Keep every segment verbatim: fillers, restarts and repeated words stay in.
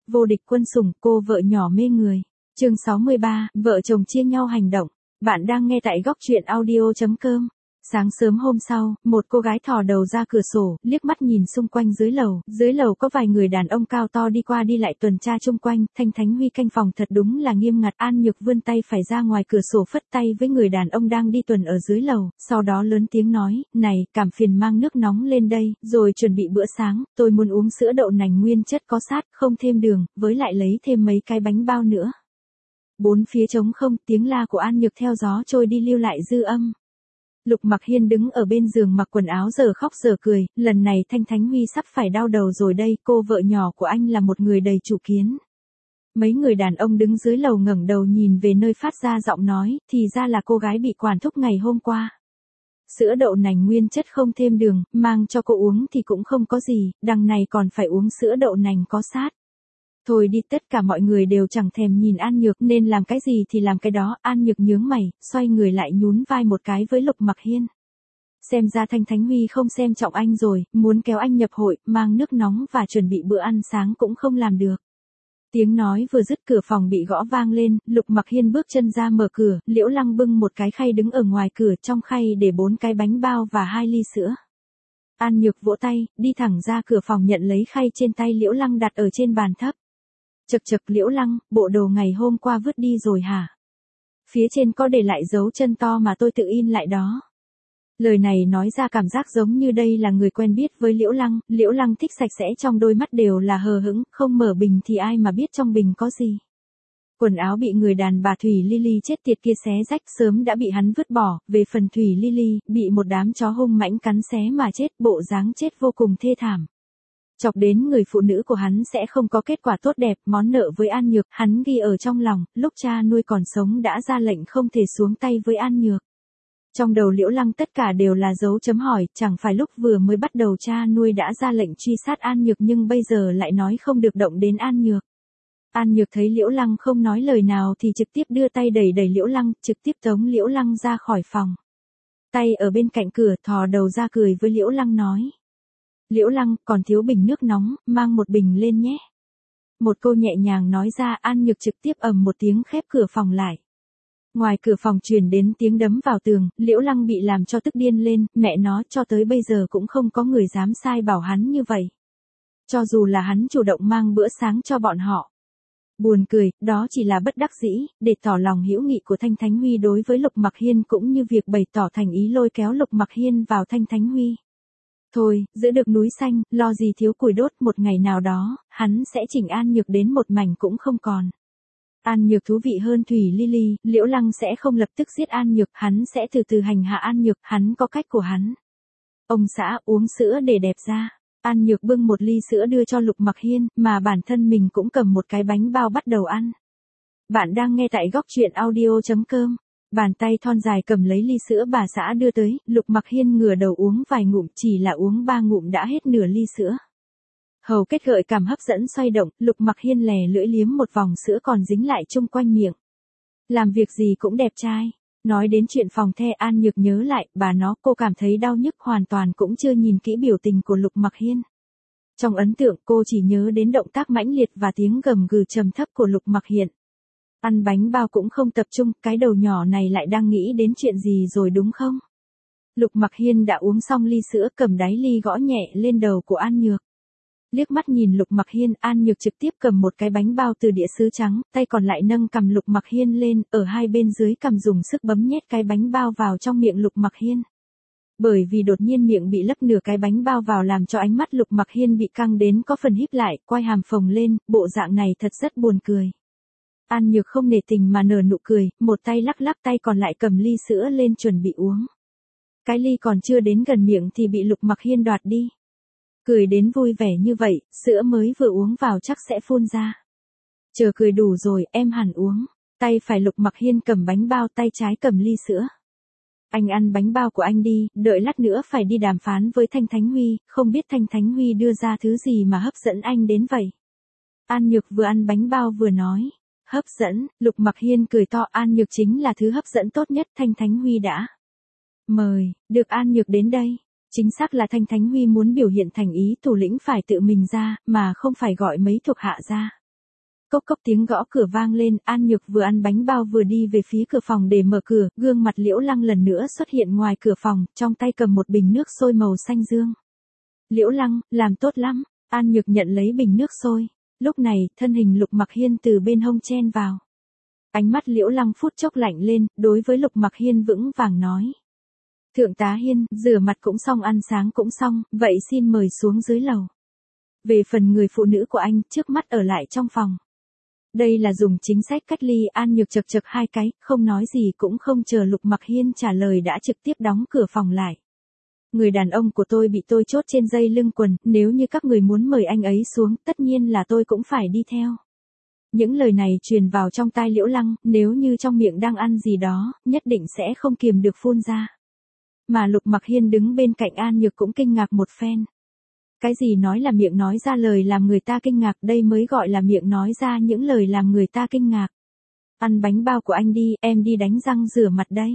Vô địch quân sủng, cô vợ nhỏ mê người. Chương sáu mươi ba, vợ chồng chia nhau hành động. Bạn đang nghe tại góc truyện audio chấm com. Sáng sớm hôm sau, một cô gái thò đầu ra cửa sổ, liếc mắt nhìn xung quanh dưới lầu. Dưới lầu có vài người đàn ông cao to đi qua đi lại tuần tra chung quanh. Thanh Thánh Huy canh phòng thật đúng là nghiêm ngặt. An Nhược vươn tay phải ra ngoài cửa sổ phất tay với người đàn ông đang đi tuần ở dưới lầu. Sau đó lớn tiếng nói, này, cảm phiền mang nước nóng lên đây, rồi chuẩn bị bữa sáng. Tôi muốn uống sữa đậu nành nguyên chất có sát, không thêm đường, với lại lấy thêm mấy cái bánh bao nữa. Bốn phía trống không, tiếng la của An Nhược theo gió trôi đi lưu lại dư âm. Lục Mặc Hiên đứng ở bên giường mặc quần áo giờ khóc giờ cười, lần này Thanh Thánh Huy sắp phải đau đầu rồi đây, cô vợ nhỏ của anh là một người đầy chủ kiến. Mấy người đàn ông đứng dưới lầu ngẩng đầu nhìn về nơi phát ra giọng nói, thì ra là cô gái bị quản thúc ngày hôm qua. Sữa đậu nành nguyên chất không thêm đường, mang cho cô uống thì cũng không có gì, đằng này còn phải uống sữa đậu nành có sát. Thôi đi, tất cả mọi người đều chẳng thèm nhìn An Nhược nên làm cái gì thì làm cái đó. An Nhược nhướng mày, xoay người lại nhún vai một cái với Lục Mặc Hiên. Xem ra Thanh Thánh Huy không xem trọng anh rồi, muốn kéo anh nhập hội, mang nước nóng và chuẩn bị bữa ăn sáng cũng không làm được. Tiếng nói vừa dứt cửa phòng bị gõ vang lên, Lục Mặc Hiên bước chân ra mở cửa, Liễu Lăng bưng một cái khay đứng ở ngoài cửa, trong khay để bốn cái bánh bao và hai ly sữa. An Nhược vỗ tay, đi thẳng ra cửa phòng nhận lấy khay trên tay Liễu Lăng đặt ở trên bàn thấp. Chậc chậc, Liễu Lăng, bộ đồ ngày hôm qua vứt đi rồi hả? Phía trên có để lại dấu chân to mà tôi tự in lại đó. Lời này nói ra cảm giác giống như đây là người quen biết với Liễu Lăng. Liễu Lăng thích sạch sẽ, trong đôi mắt đều là hờ hững, không mở bình thì ai mà biết trong bình có gì. Quần áo bị người đàn bà Thủy Lily chết tiệt kia xé rách, sớm đã bị hắn vứt bỏ. Về phần Thủy Lily, bị một đám chó hung mãnh cắn xé mà chết, bộ dáng chết vô cùng thê thảm. Chọc đến người phụ nữ của hắn sẽ không có kết quả tốt đẹp, món nợ với An Nhược, hắn ghi ở trong lòng, lúc cha nuôi còn sống đã ra lệnh không thể xuống tay với An Nhược. Trong đầu Liễu Lăng tất cả đều là dấu chấm hỏi, chẳng phải lúc vừa mới bắt đầu cha nuôi đã ra lệnh truy sát An Nhược nhưng bây giờ lại nói không được động đến An Nhược. An Nhược thấy Liễu Lăng không nói lời nào thì trực tiếp đưa tay đẩy đẩy Liễu Lăng, trực tiếp tống Liễu Lăng ra khỏi phòng. Tay ở bên cạnh cửa, thò đầu ra cười với Liễu Lăng nói. Liễu Lăng, còn thiếu bình nước nóng, mang một bình lên nhé. Một cô nhẹ nhàng nói ra, An Nhược trực tiếp ầm một tiếng khép cửa phòng lại. Ngoài cửa phòng truyền đến tiếng đấm vào tường, Liễu Lăng bị làm cho tức điên lên, mẹ nó, cho tới bây giờ cũng không có người dám sai bảo hắn như vậy. Cho dù là hắn chủ động mang bữa sáng cho bọn họ. Buồn cười, đó chỉ là bất đắc dĩ, để tỏ lòng hữu nghị của Thanh Thánh Huy đối với Lục Mặc Hiên cũng như việc bày tỏ thành ý lôi kéo Lục Mặc Hiên vào Thanh Thánh Huy. Thôi, giữ được núi xanh, lo gì thiếu củi đốt, một ngày nào đó, hắn sẽ chỉnh An Nhược đến một mảnh cũng không còn. An Nhược thú vị hơn Thủy Lily, Liễu Lăng sẽ không lập tức giết An Nhược, hắn sẽ từ từ hành hạ An Nhược, hắn có cách của hắn. Ông xã, uống sữa để đẹp da. An Nhược bưng một ly sữa đưa cho Lục Mặc Hiên, mà bản thân mình cũng cầm một cái bánh bao bắt đầu ăn. Bạn đang nghe tại góc truyện audio chấm com. Bàn tay thon dài cầm lấy ly sữa bà xã đưa tới, Lục Mặc Hiên ngửa đầu uống vài ngụm, chỉ là uống ba ngụm đã hết nửa ly sữa. Hầu kết gợi cảm hấp dẫn xoay động, Lục Mặc Hiên lè lưỡi liếm một vòng sữa còn dính lại chung quanh miệng. Làm việc gì cũng đẹp trai. Nói đến chuyện phòng the, An Nhược nhớ lại, bà nó, cô cảm thấy đau nhức hoàn toàn cũng chưa nhìn kỹ biểu tình của Lục Mặc Hiên. Trong ấn tượng cô chỉ nhớ đến động tác mãnh liệt và tiếng gầm gừ trầm thấp của Lục Mặc Hiên. Ăn bánh bao cũng không tập trung, cái đầu nhỏ này lại đang nghĩ đến chuyện gì rồi đúng không? Lục Mặc Hiên đã uống xong ly sữa, cầm đáy ly gõ nhẹ lên đầu của An Nhược. Liếc mắt nhìn Lục Mặc Hiên, An Nhược trực tiếp cầm một cái bánh bao từ đĩa sứ trắng, tay còn lại nâng cằm Lục Mặc Hiên lên, ở hai bên dưới cằm dùng sức bấm nhét cái bánh bao vào trong miệng Lục Mặc Hiên. Bởi vì đột nhiên miệng bị lấp nửa cái bánh bao vào làm cho ánh mắt Lục Mặc Hiên bị căng đến có phần híp lại, quay hàm phồng lên, bộ dạng này thật rất buồn cười. An Nhược không nể tình mà nở nụ cười, một tay lắc lắc, tay còn lại cầm ly sữa lên chuẩn bị uống. Cái ly còn chưa đến gần miệng thì bị Lục Mặc Hiên đoạt đi. Cười đến vui vẻ như vậy, sữa mới vừa uống vào chắc sẽ phun ra. Chờ cười đủ rồi, em hẳn uống. Tay phải Lục Mặc Hiên cầm bánh bao, tay trái cầm ly sữa. Anh ăn bánh bao của anh đi, đợi lát nữa phải đi đàm phán với Thanh Thánh Huy, không biết Thanh Thánh Huy đưa ra thứ gì mà hấp dẫn anh đến vậy. An Nhược vừa ăn bánh bao vừa nói. Hấp dẫn, Lục Mặc Hiên cười to, An Nhược chính là thứ hấp dẫn tốt nhất, Thanh Thánh Huy đã mời được An Nhược đến đây. Chính xác là Thanh Thánh Huy muốn biểu hiện thành ý, thủ lĩnh phải tự mình ra, mà không phải gọi mấy thuộc hạ ra. Cốc cốc tiếng gõ cửa vang lên, An Nhược vừa ăn bánh bao vừa đi về phía cửa phòng để mở cửa, gương mặt Liễu Lăng lần nữa xuất hiện ngoài cửa phòng, trong tay cầm một bình nước sôi màu xanh dương. Liễu Lăng, làm tốt lắm. An Nhược nhận lấy bình nước sôi. Lúc này, thân hình Lục Mặc Hiên từ bên hông chen vào. Ánh mắt Liễu Lăng phút chốc lạnh lên, đối với Lục Mặc Hiên vững vàng nói. Thượng tá Hiên, rửa mặt cũng xong, ăn sáng cũng xong, vậy xin mời xuống dưới lầu. Về phần người phụ nữ của anh, trước mắt ở lại trong phòng. Đây là dùng chính sách cách ly. An Nhược chật chật hai cái, không nói gì cũng không chờ Lục Mặc Hiên trả lời đã trực tiếp đóng cửa phòng lại. Người đàn ông của tôi bị tôi chốt trên dây lưng quần, nếu như các người muốn mời anh ấy xuống, tất nhiên là tôi cũng phải đi theo. Những lời này truyền vào trong tai Liễu Lăng, nếu như trong miệng đang ăn gì đó, nhất định sẽ không kiềm được phun ra. Mà Lục Mặc Hiên đứng bên cạnh An Nhược cũng kinh ngạc một phen. Cái gì nói là miệng nói ra lời làm người ta kinh ngạc, đây mới gọi là miệng nói ra những lời làm người ta kinh ngạc. Ăn bánh bao của anh đi, em đi đánh răng rửa mặt đây.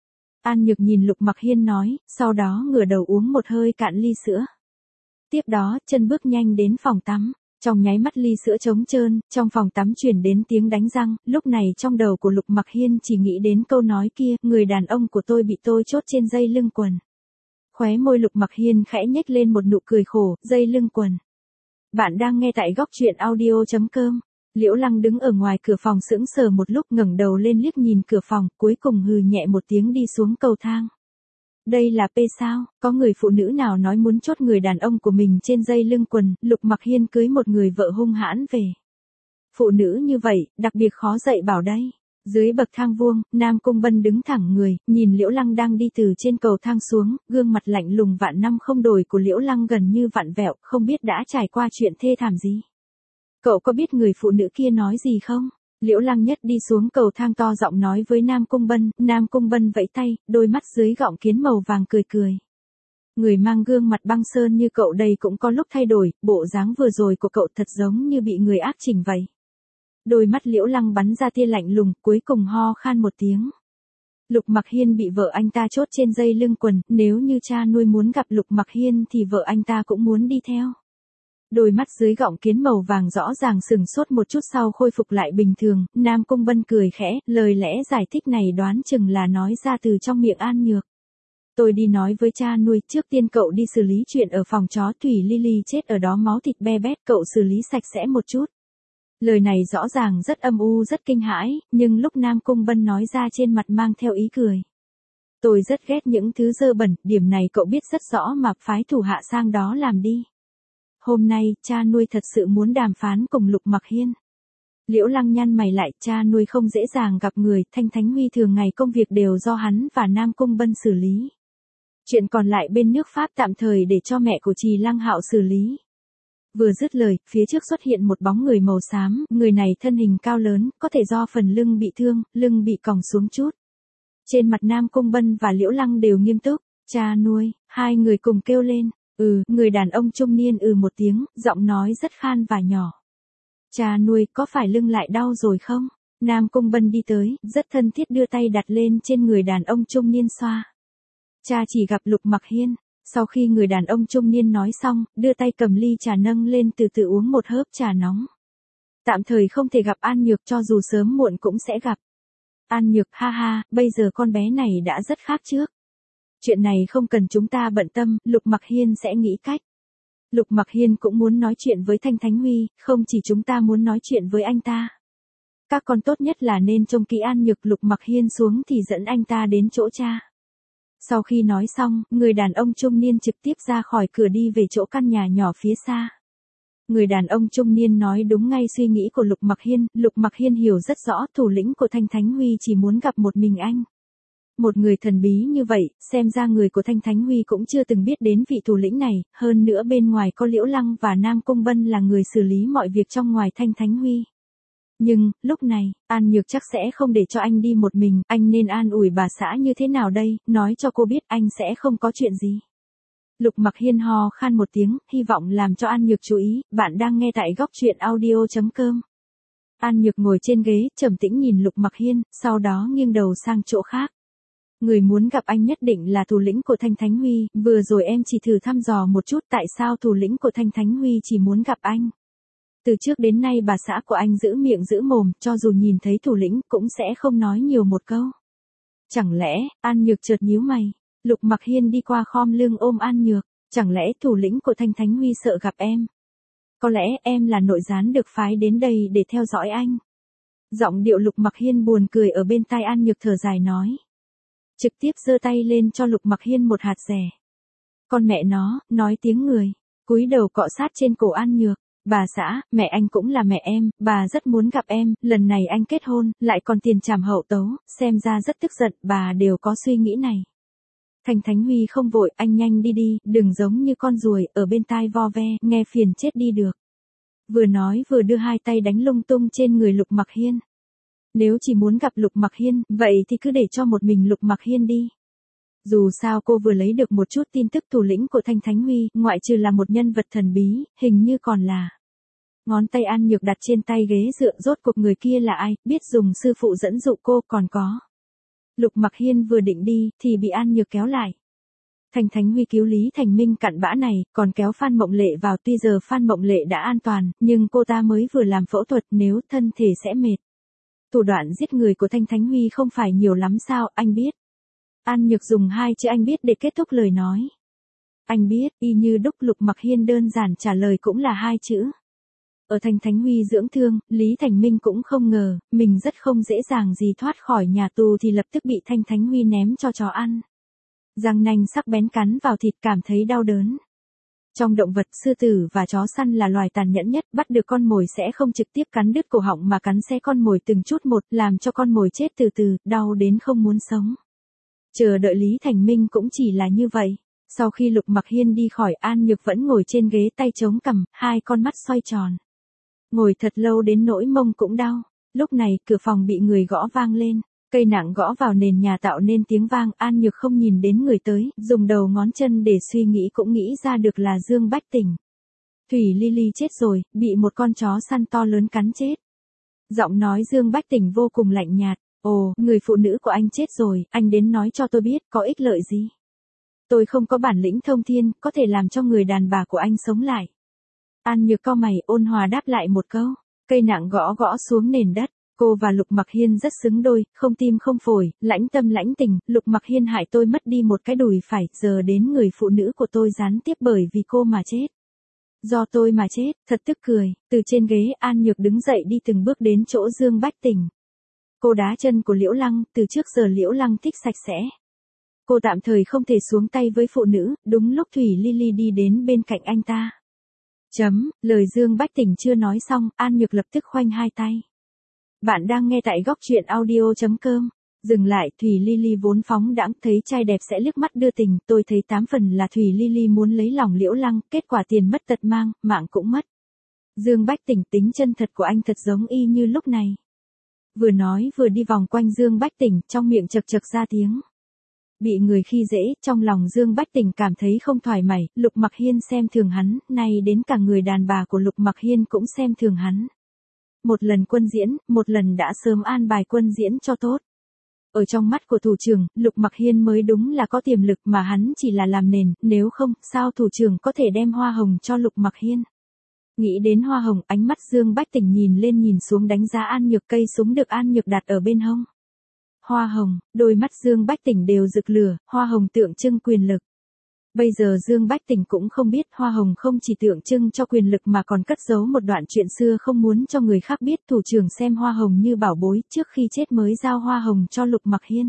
An Nhược nhìn Lục Mặc Hiên nói, sau đó ngửa đầu uống một hơi cạn ly sữa. Tiếp đó, chân bước nhanh đến phòng tắm. Trong nháy mắt ly sữa trống trơn, trong phòng tắm truyền đến tiếng đánh răng, lúc này trong đầu của Lục Mặc Hiên chỉ nghĩ đến câu nói kia, người đàn ông của tôi bị tôi chốt trên dây lưng quần. Khóe môi Lục Mặc Hiên khẽ nhếch lên một nụ cười khổ, dây lưng quần. Bạn đang nghe tại góc truyện audio chấm com. Liễu Lăng đứng ở ngoài cửa phòng sững sờ một lúc, ngẩng đầu lên liếc nhìn cửa phòng, cuối cùng hừ nhẹ một tiếng đi xuống cầu thang. Đây là P sao, có người phụ nữ nào nói muốn chốt người đàn ông của mình trên dây lưng quần, Lục Mặc Hiên cưới một người vợ hung hãn về. Phụ nữ như vậy, đặc biệt khó dạy bảo đấy. Dưới bậc thang vuông, Nam Cung Bân đứng thẳng người, nhìn Liễu Lăng đang đi từ trên cầu thang xuống, gương mặt lạnh lùng vạn năm không đổi của Liễu Lăng gần như vặn vẹo, không biết đã trải qua chuyện thê thảm gì. Cậu có biết người phụ nữ kia nói gì không? Liễu Lăng nhất đi xuống cầu thang to giọng nói với Nam Cung Bân, Nam Cung Bân vẫy tay, đôi mắt dưới gọng kiến màu vàng cười cười. Người mang gương mặt băng sơn như cậu đây cũng có lúc thay đổi, bộ dáng vừa rồi của cậu thật giống như bị người ác chỉnh vậy. Đôi mắt Liễu Lăng bắn ra tia lạnh lùng, cuối cùng ho khan một tiếng. Lục Mặc Hiên bị vợ anh ta chốt trên dây lưng quần, nếu như cha nuôi muốn gặp Lục Mặc Hiên thì vợ anh ta cũng muốn đi theo. Đôi mắt dưới gọng kiến màu vàng rõ ràng sừng sốt một chút sau khôi phục lại bình thường, Nam Cung Bân cười khẽ, lời lẽ giải thích này đoán chừng là nói ra từ trong miệng An Nhược. Tôi đi nói với cha nuôi, trước tiên cậu đi xử lý chuyện ở phòng chó Thủy Lily chết ở đó máu thịt be bét, cậu xử lý sạch sẽ một chút. Lời này rõ ràng rất âm u rất kinh hãi, nhưng lúc Nam Cung Bân nói ra trên mặt mang theo ý cười. Tôi rất ghét những thứ dơ bẩn, điểm này cậu biết rất rõ mà phái thủ hạ sang đó làm đi. Hôm nay, cha nuôi thật sự muốn đàm phán cùng Lục Mặc Hiên. Liễu Lăng nhăn mày lại, cha nuôi không dễ dàng gặp người, Thanh Thánh Huy thường ngày công việc đều do hắn và Nam Cung Bân xử lý. Chuyện còn lại bên nước Pháp tạm thời để cho mẹ của Trì Lăng Hạo xử lý. Vừa dứt lời, phía trước xuất hiện một bóng người màu xám, người này thân hình cao lớn, có thể do phần lưng bị thương, lưng bị còng xuống chút. Trên mặt Nam Cung Bân và Liễu Lăng đều nghiêm túc, cha nuôi, hai người cùng kêu lên. Ừ, người đàn ông trung niên ừ một tiếng, giọng nói rất khan và nhỏ. Cha nuôi, có phải lưng lại đau rồi không? Nam Cung Bân đi tới, rất thân thiết đưa tay đặt lên trên người đàn ông trung niên xoa. Cha chỉ gặp Lục Mặc Hiên. Sau khi người đàn ông trung niên nói xong, đưa tay cầm ly trà nâng lên từ từ uống một hớp trà nóng. Tạm thời không thể gặp An Nhược, cho dù sớm muộn cũng sẽ gặp. An Nhược, ha ha, bây giờ con bé này đã rất khác trước. Chuyện này không cần chúng ta bận tâm, Lục Mặc Hiên sẽ nghĩ cách. Lục Mặc Hiên cũng muốn nói chuyện với Thanh Thánh Huy, không chỉ chúng ta muốn nói chuyện với anh ta. Các con tốt nhất là nên trông kỹ An Nhược. Lục Mặc Hiên xuống thì dẫn anh ta đến chỗ cha. Sau khi nói xong, người đàn ông trung niên trực tiếp ra khỏi cửa đi về chỗ căn nhà nhỏ phía xa. Người đàn ông trung niên nói đúng ngay suy nghĩ của Lục Mặc Hiên, Lục Mặc Hiên hiểu rất rõ thủ lĩnh của Thanh Thánh Huy chỉ muốn gặp một mình anh. Một người thần bí như vậy, xem ra người của Thanh Thánh Huy cũng chưa từng biết đến vị thủ lĩnh này, hơn nữa bên ngoài có Liễu Lăng và Nam Cung Bân là người xử lý mọi việc trong ngoài Thanh Thánh Huy. Nhưng, lúc này, An Nhược chắc sẽ không để cho anh đi một mình, anh nên an ủi bà xã như thế nào đây, nói cho cô biết anh sẽ không có chuyện gì. Lục Mặc Hiên ho khan một tiếng, hy vọng làm cho An Nhược chú ý, bạn đang nghe tại góc truyện audio chấm com. An Nhược ngồi trên ghế, trầm tĩnh nhìn Lục Mặc Hiên, sau đó nghiêng đầu sang chỗ khác. Người muốn gặp anh nhất định là thủ lĩnh của Thanh Thánh Huy, vừa rồi em chỉ thử thăm dò một chút tại sao thủ lĩnh của Thanh Thánh Huy chỉ muốn gặp anh. Từ trước đến nay bà xã của anh giữ miệng giữ mồm, cho dù nhìn thấy thủ lĩnh cũng sẽ không nói nhiều một câu. Chẳng lẽ, An Nhược chợt nhíu mày, Lục Mặc Hiên đi qua khom lưng ôm An Nhược, chẳng lẽ thủ lĩnh của Thanh Thánh Huy sợ gặp em? Có lẽ em là nội gián được phái đến đây để theo dõi anh. Giọng điệu Lục Mặc Hiên buồn cười ở bên tai An Nhược thở dài nói. Trực tiếp giơ tay lên cho Lục Mặc Hiên một hạt rẻ. Con mẹ nó, nói tiếng người, cúi đầu cọ sát trên cổ An Nhược. Bà xã, mẹ anh cũng là mẹ em, bà rất muốn gặp em, lần này anh kết hôn, lại còn tiền trảm hậu tấu, xem ra rất tức giận, bà đều có suy nghĩ này. Thanh Thánh Huy không vội, anh nhanh đi đi, đừng giống như con ruồi, ở bên tai vo ve, nghe phiền chết đi được. Vừa nói vừa đưa hai tay đánh lung tung trên người Lục Mặc Hiên. Nếu chỉ muốn gặp Lục Mặc Hiên, vậy thì cứ để cho một mình Lục Mặc Hiên đi. Dù sao cô vừa lấy được một chút tin tức thủ lĩnh của Thanh Thánh Huy, ngoại trừ là một nhân vật thần bí, hình như còn là. Ngón tay An Nhược đặt trên tay ghế dựa, rốt cuộc người kia là ai, biết dùng sư phụ dẫn dụ cô, còn có. Lục Mặc Hiên vừa định đi, thì bị An Nhược kéo lại. Thanh Thánh Huy cứu Lý Thành Minh cặn bã này, còn kéo Phan Mộng Lệ vào, tuy giờ Phan Mộng Lệ đã an toàn, nhưng cô ta mới vừa làm phẫu thuật, nếu thân thể sẽ mệt. Thủ đoạn giết người của Thanh Thánh Huy không phải nhiều lắm sao, anh biết. An Nhược dùng hai chữ anh biết để kết thúc lời nói. Anh biết, y như đúc. Lục Mặc Hiên đơn giản trả lời cũng là hai chữ. Ở Thanh Thánh Huy dưỡng thương, Lý Thành Minh cũng không ngờ, mình rất không dễ dàng gì thoát khỏi nhà tù thì lập tức bị Thanh Thánh Huy ném cho chó ăn. Răng nanh sắc bén cắn vào thịt, cảm thấy đau đớn. Trong động vật, sư tử và chó săn là loài tàn nhẫn nhất, bắt được con mồi sẽ không trực tiếp cắn đứt cổ họng mà cắn xé con mồi từng chút một, làm cho con mồi chết từ từ, đau đến không muốn sống. Chờ đợi Lý Thành Minh cũng chỉ là như vậy. Sau khi Lục Mặc Hiên đi khỏi, An Nhược vẫn ngồi trên ghế tay chống cằm, hai con mắt xoay tròn. Ngồi thật lâu đến nỗi mông cũng đau. Lúc này, cửa phòng bị người gõ vang lên. Cây nặng gõ vào nền nhà tạo nên tiếng vang. An Nhược không nhìn đến người tới, dùng đầu ngón chân để suy nghĩ cũng nghĩ ra được là Dương Bách Tỉnh. Thủy Ly Ly chết rồi, bị một con chó săn to lớn cắn chết. Giọng nói Dương Bách Tỉnh vô cùng lạnh nhạt. Ồ, người phụ nữ của anh chết rồi, anh đến nói cho tôi biết, có ích lợi gì? Tôi không có bản lĩnh thông thiên, có thể làm cho người đàn bà của anh sống lại. An Nhược cau mày, ôn hòa đáp lại một câu. Cây nặng gõ gõ xuống nền đất. Cô và Lục Mặc Hiên rất xứng đôi, không tim không phổi, lãnh tâm lãnh tình. Lục Mặc Hiên hại tôi mất đi một cái đùi phải, giờ đến người phụ nữ của tôi gián tiếp bởi vì cô mà chết. Do tôi mà chết, thật tức cười. Từ trên ghế, An Nhược đứng dậy đi từng bước đến chỗ Dương Bách Tỉnh. Cô đá chân của Liễu Lăng, từ trước giờ Liễu Lăng thích sạch sẽ. Cô tạm thời không thể xuống tay với phụ nữ, đúng lúc Thủy Ly Ly đi đến bên cạnh anh ta. Chấm, lời Dương Bách Tỉnh chưa nói xong, An Nhược lập tức khoanh hai tay. Bạn đang nghe tại góc truyện audio chấm com. Dừng lại, Thủy Ly Ly vốn phóng đãng, thấy trai đẹp sẽ liếc mắt đưa tình, tôi thấy tám phần là Thủy Ly Ly muốn lấy lòng Liễu Lăng, kết quả tiền mất tật mang, mạng cũng mất. Dương Bách Tỉnh, tính chân thật của anh thật giống y như lúc này. Vừa nói vừa đi vòng quanh Dương Bách Tỉnh, trong miệng chật chật ra tiếng. Bị người khi dễ, trong lòng Dương Bách Tỉnh cảm thấy không thoải mái. Lục Mặc Hiên xem thường hắn, nay đến cả người đàn bà của Lục Mặc Hiên cũng xem thường hắn. Một lần quân diễn, một lần đã sớm an bài quân diễn cho tốt. Ở trong mắt của thủ trưởng, Lục Mặc Hiên mới đúng là có tiềm lực mà hắn chỉ là làm nền, nếu không, sao thủ trưởng có thể đem hoa hồng cho Lục Mặc Hiên. Nghĩ đến hoa hồng, ánh mắt Dương Bách Tỉnh nhìn lên nhìn xuống đánh giá An Nhược, cây súng được An Nhược đặt ở bên hông. Hoa hồng, đôi mắt Dương Bách Tỉnh đều rực lửa, hoa hồng tượng trưng quyền lực. Bây giờ Dương Bách Tỉnh cũng không biết hoa hồng không chỉ tượng trưng cho quyền lực mà còn cất giấu một đoạn chuyện xưa không muốn cho người khác biết. Thủ trưởng xem hoa hồng như bảo bối, trước khi chết mới giao hoa hồng cho Lục Mặc Hiên.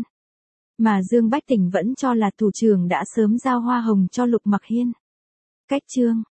Mà Dương Bách Tỉnh vẫn cho là thủ trưởng đã sớm giao hoa hồng cho Lục Mặc Hiên. Cách chương